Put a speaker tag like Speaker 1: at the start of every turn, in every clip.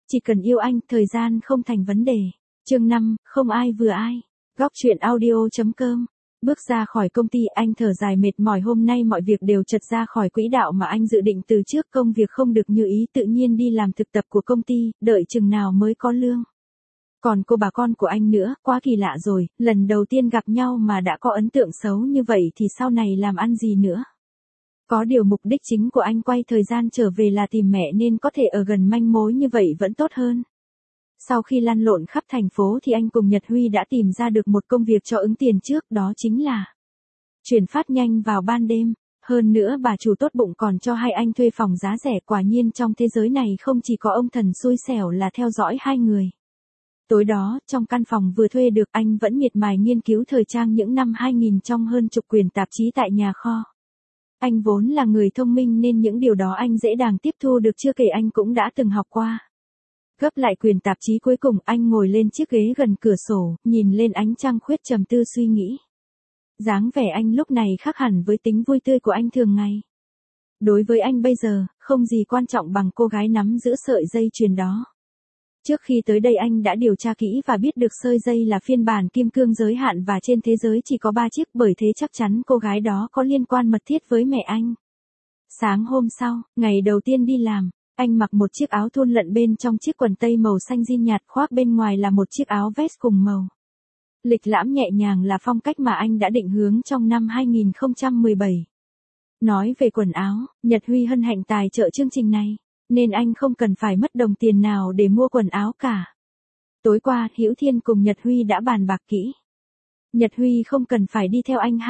Speaker 1: Chỉ cần yêu anh, thời gian không thành vấn đề. Chương 5, không ai vừa ai. Góc truyện audio.com. Bước ra khỏi công ty, anh thở dài mệt mỏi. Hôm nay mọi việc đều trật ra khỏi quỹ đạo mà anh dự định từ trước. Công việc không được như ý, tự nhiên đi làm thực tập của công ty, đợi chừng nào mới có lương. Còn cô bà con của anh nữa, quá kỳ lạ rồi, lần đầu tiên gặp nhau mà đã có ấn tượng xấu như vậy thì sau này làm ăn gì nữa. Có điều mục đích chính của anh quay thời gian trở về là tìm mẹ, nên có thể ở gần manh mối như vậy vẫn tốt hơn. Sau khi lăn lộn khắp thành phố thì anh cùng Nhật Huy đã tìm ra được một công việc cho ứng tiền trước, đó chính là chuyển phát nhanh vào ban đêm. Hơn nữa bà chủ tốt bụng còn cho hai anh thuê phòng giá rẻ. Quả nhiên trong thế giới này không chỉ có ông thần xui xẻo là theo dõi hai người. Tối đó, trong căn phòng vừa thuê được, anh vẫn miệt mài nghiên cứu thời trang những năm 2000 trong hơn chục quyển tạp chí tại nhà kho. Anh vốn là người thông minh nên những điều đó anh dễ dàng tiếp thu được, chưa kể anh cũng đã từng học qua. Gấp lại quyển tạp chí cuối cùng, anh ngồi lên chiếc ghế gần cửa sổ, nhìn lên ánh trăng khuyết trầm tư suy nghĩ. Dáng vẻ anh lúc này khác hẳn với tính vui tươi của anh thường ngày. Đối với anh bây giờ, không gì quan trọng bằng cô gái nắm giữ sợi dây chuyền đó. Trước khi tới đây anh đã điều tra kỹ và biết được sợi dây là phiên bản kim cương giới hạn và trên thế giới chỉ có 3 chiếc, bởi thế chắc chắn cô gái đó có liên quan mật thiết với mẹ anh. Sáng hôm sau, ngày đầu tiên đi làm, anh mặc một chiếc áo thun lận bên trong chiếc quần tây màu xanh jean nhạt, khoác bên ngoài là một chiếc áo vest cùng màu. Lịch lãm nhẹ nhàng là phong cách mà anh đã định hướng trong năm 2017. Nói về quần áo, Nhật Huy hân hạnh tài trợ chương trình này, nên anh không cần phải mất đồng tiền nào để mua quần áo cả. Tối qua, Hữu Thiên cùng Nhật Huy đã bàn bạc kỹ. Nhật Huy không cần phải đi theo anh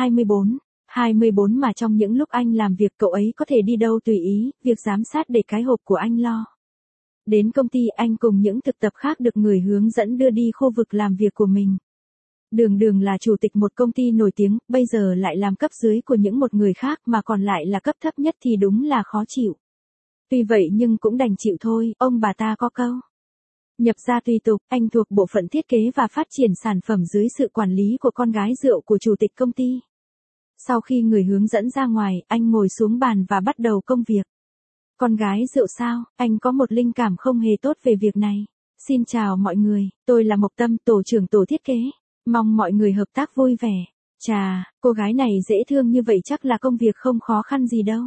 Speaker 1: 24 mà trong những lúc anh làm việc cậu ấy có thể đi đâu tùy ý, việc giám sát để cái hộp của anh lo. Đến công ty, anh cùng những thực tập khác được người hướng dẫn đưa đi khu vực làm việc của mình. Đường là chủ tịch một công ty nổi tiếng, bây giờ lại làm cấp dưới của những một người khác mà còn lại là cấp thấp nhất thì đúng là khó chịu. Tuy vậy nhưng cũng đành chịu thôi, ông bà ta có câu. Nhập gia tùy tục, anh thuộc bộ phận thiết kế và phát triển sản phẩm dưới sự quản lý của con gái rượu của chủ tịch công ty. Sau khi người hướng dẫn ra ngoài, anh ngồi xuống bàn và bắt đầu công việc. Con gái rượu sao? Anh có một linh cảm không hề tốt về việc này. Xin chào mọi người, tôi là Mộc Tâm, tổ trưởng tổ thiết kế. Mong mọi người hợp tác vui vẻ. Chà, cô gái này dễ thương như vậy chắc là công việc không khó khăn gì đâu.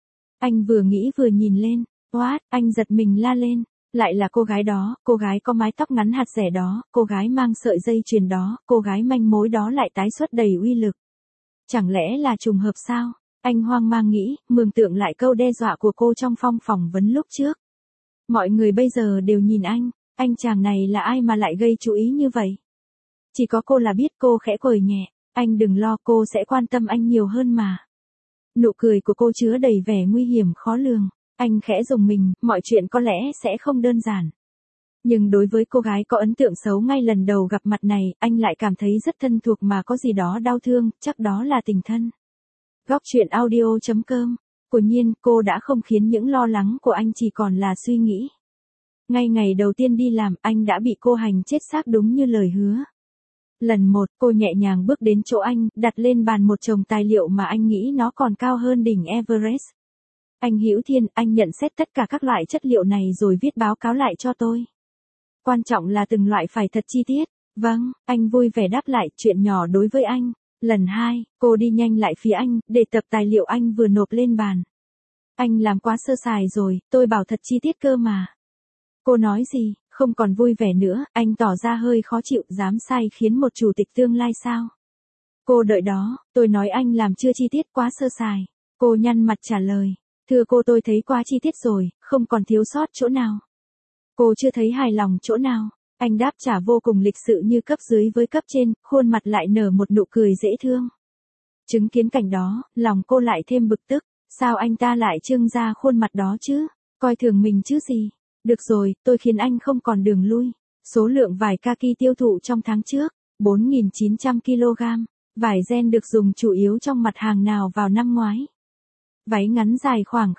Speaker 1: Anh vừa nghĩ vừa nhìn lên. What? Anh giật mình la lên. Lại là cô gái đó, cô gái có mái tóc ngắn hạt rẻ đó, cô gái mang sợi dây chuyền đó, cô gái manh mối đó lại tái xuất đầy uy lực. Chẳng lẽ là trùng hợp sao? Anh hoang mang nghĩ, mường tượng lại câu đe dọa của cô trong phỏng vấn lúc trước. Mọi người bây giờ đều nhìn anh chàng này là ai mà lại gây chú ý như vậy? Chỉ có cô là biết. Cô khẽ cười nhẹ, anh đừng lo, cô sẽ quan tâm anh nhiều hơn mà. Nụ cười của cô chứa đầy vẻ nguy hiểm khó lường. Anh khẽ rùng mình, mọi chuyện có lẽ sẽ không đơn giản. Nhưng đối với cô gái có ấn tượng xấu ngay lần đầu gặp mặt này, anh lại cảm thấy rất thân thuộc mà có gì đó đau thương, chắc đó là tình thân. Góc truyện audio.com. Quả nhiên, cô đã không khiến những lo lắng của anh chỉ còn là suy nghĩ. Ngay ngày đầu tiên đi làm, anh đã bị cô hành chết xác đúng như lời hứa. Lần 1, cô nhẹ nhàng bước đến chỗ anh, đặt lên bàn một chồng tài liệu mà anh nghĩ nó còn cao hơn đỉnh Everest. Anh Hữu Thiên, anh nhận xét tất cả các loại chất liệu này rồi viết báo cáo lại cho tôi. Quan trọng là từng loại phải thật chi tiết. Vâng, anh vui vẻ đáp lại, chuyện nhỏ đối với anh. Lần 2, cô đi nhanh lại phía anh, để tập tài liệu anh vừa nộp lên bàn. Anh làm quá sơ sài rồi, tôi bảo thật chi tiết cơ mà. Cô nói gì? Không còn vui vẻ nữa, anh tỏ ra hơi khó chịu, dám sai khiến một chủ tịch tương lai sao? Cô đợi đó, tôi nói anh làm chưa chi tiết, quá sơ sài. Cô nhăn mặt trả lời, thưa cô, tôi thấy quá chi tiết rồi, không còn thiếu sót chỗ nào. Cô chưa thấy hài lòng chỗ nào? Anh đáp trả vô cùng lịch sự như cấp dưới với cấp trên, khuôn mặt lại nở một nụ cười dễ thương. Chứng kiến cảnh đó, lòng cô lại thêm bực tức, sao anh ta lại trưng ra khuôn mặt đó chứ? Coi thường mình chứ gì? Được rồi, tôi khiến anh không còn đường lui. Số lượng vải kaki tiêu thụ trong tháng trước, 4.900 kg. Vải ren được dùng chủ yếu trong mặt hàng nào vào năm ngoái? Váy ngắn dài khoảng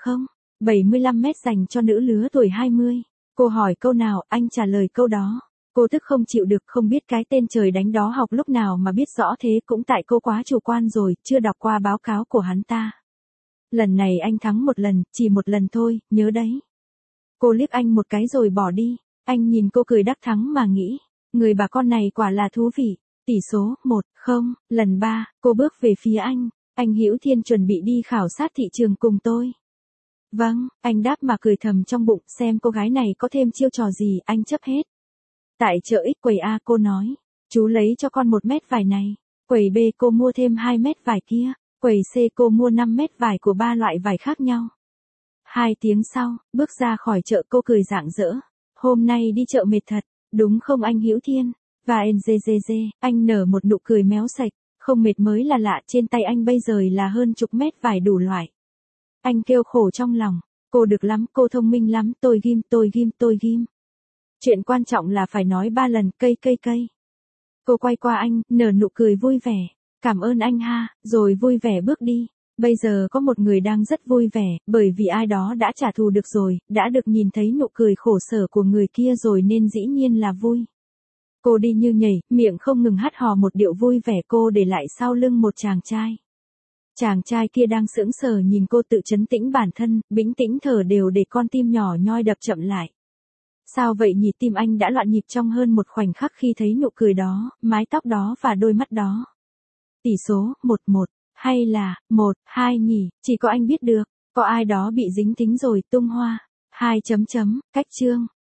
Speaker 1: 75 mét dành cho nữ lứa tuổi 20. Cô hỏi câu nào, anh trả lời câu đó. Cô tức không chịu được, không biết cái tên trời đánh đó học lúc nào mà biết rõ thế, cũng tại cô quá chủ quan rồi, chưa đọc qua báo cáo của hắn ta. Lần này anh thắng một lần, chỉ một lần thôi, nhớ đấy. Cô liếc anh một cái rồi bỏ đi. Anh nhìn cô cười đắc thắng mà nghĩ, người bà con này quả là thú vị. Tỷ số 1-0, lần 3, cô bước về phía anh. Anh Hữu Thiên chuẩn bị đi khảo sát thị trường cùng tôi. Vâng, anh đáp mà cười thầm trong bụng, xem cô gái này có thêm chiêu trò gì, anh chấp hết. Tại chợ X quầy A cô nói, chú lấy cho con 1 mét vải này. Quầy B cô mua thêm 2 mét vải kia. Quầy C cô mua 5 mét vải của 3 loại vải khác nhau. 2 tiếng sau, bước ra khỏi chợ cô cười rạng rỡ. Hôm nay đi chợ mệt thật, đúng không anh Hữu Thiên? Và anh nở một nụ cười méo sạch, không mệt mới là lạ, trên tay anh bây giờ là hơn chục mét vải đủ loại. Anh kêu khổ trong lòng, cô được lắm, cô thông minh lắm, tôi ghim. Chuyện quan trọng là phải nói 3 lần, cây. Cô quay qua anh, nở nụ cười vui vẻ, cảm ơn anh ha, rồi vui vẻ bước đi. Bây giờ có một người đang rất vui vẻ, bởi vì ai đó đã trả thù được rồi, đã được nhìn thấy nụ cười khổ sở của người kia rồi nên dĩ nhiên là vui. Cô đi như nhảy, miệng không ngừng hắt hò một điệu vui vẻ, cô để lại sau lưng một chàng trai. Chàng trai kia đang sững sờ nhìn cô, tự trấn tĩnh bản thân, bĩnh tĩnh thở đều để con tim nhỏ nhoi đập chậm lại. Sao vậy nhỉ, tim anh đã loạn nhịp trong hơn một khoảnh khắc khi thấy nụ cười đó, mái tóc đó và đôi mắt đó. Tỷ số 1-1, hay là 1-2 nhỉ, chỉ có anh biết được, có ai đó bị dính tính rồi, tung hoa. 2 chấm chấm, cách chương.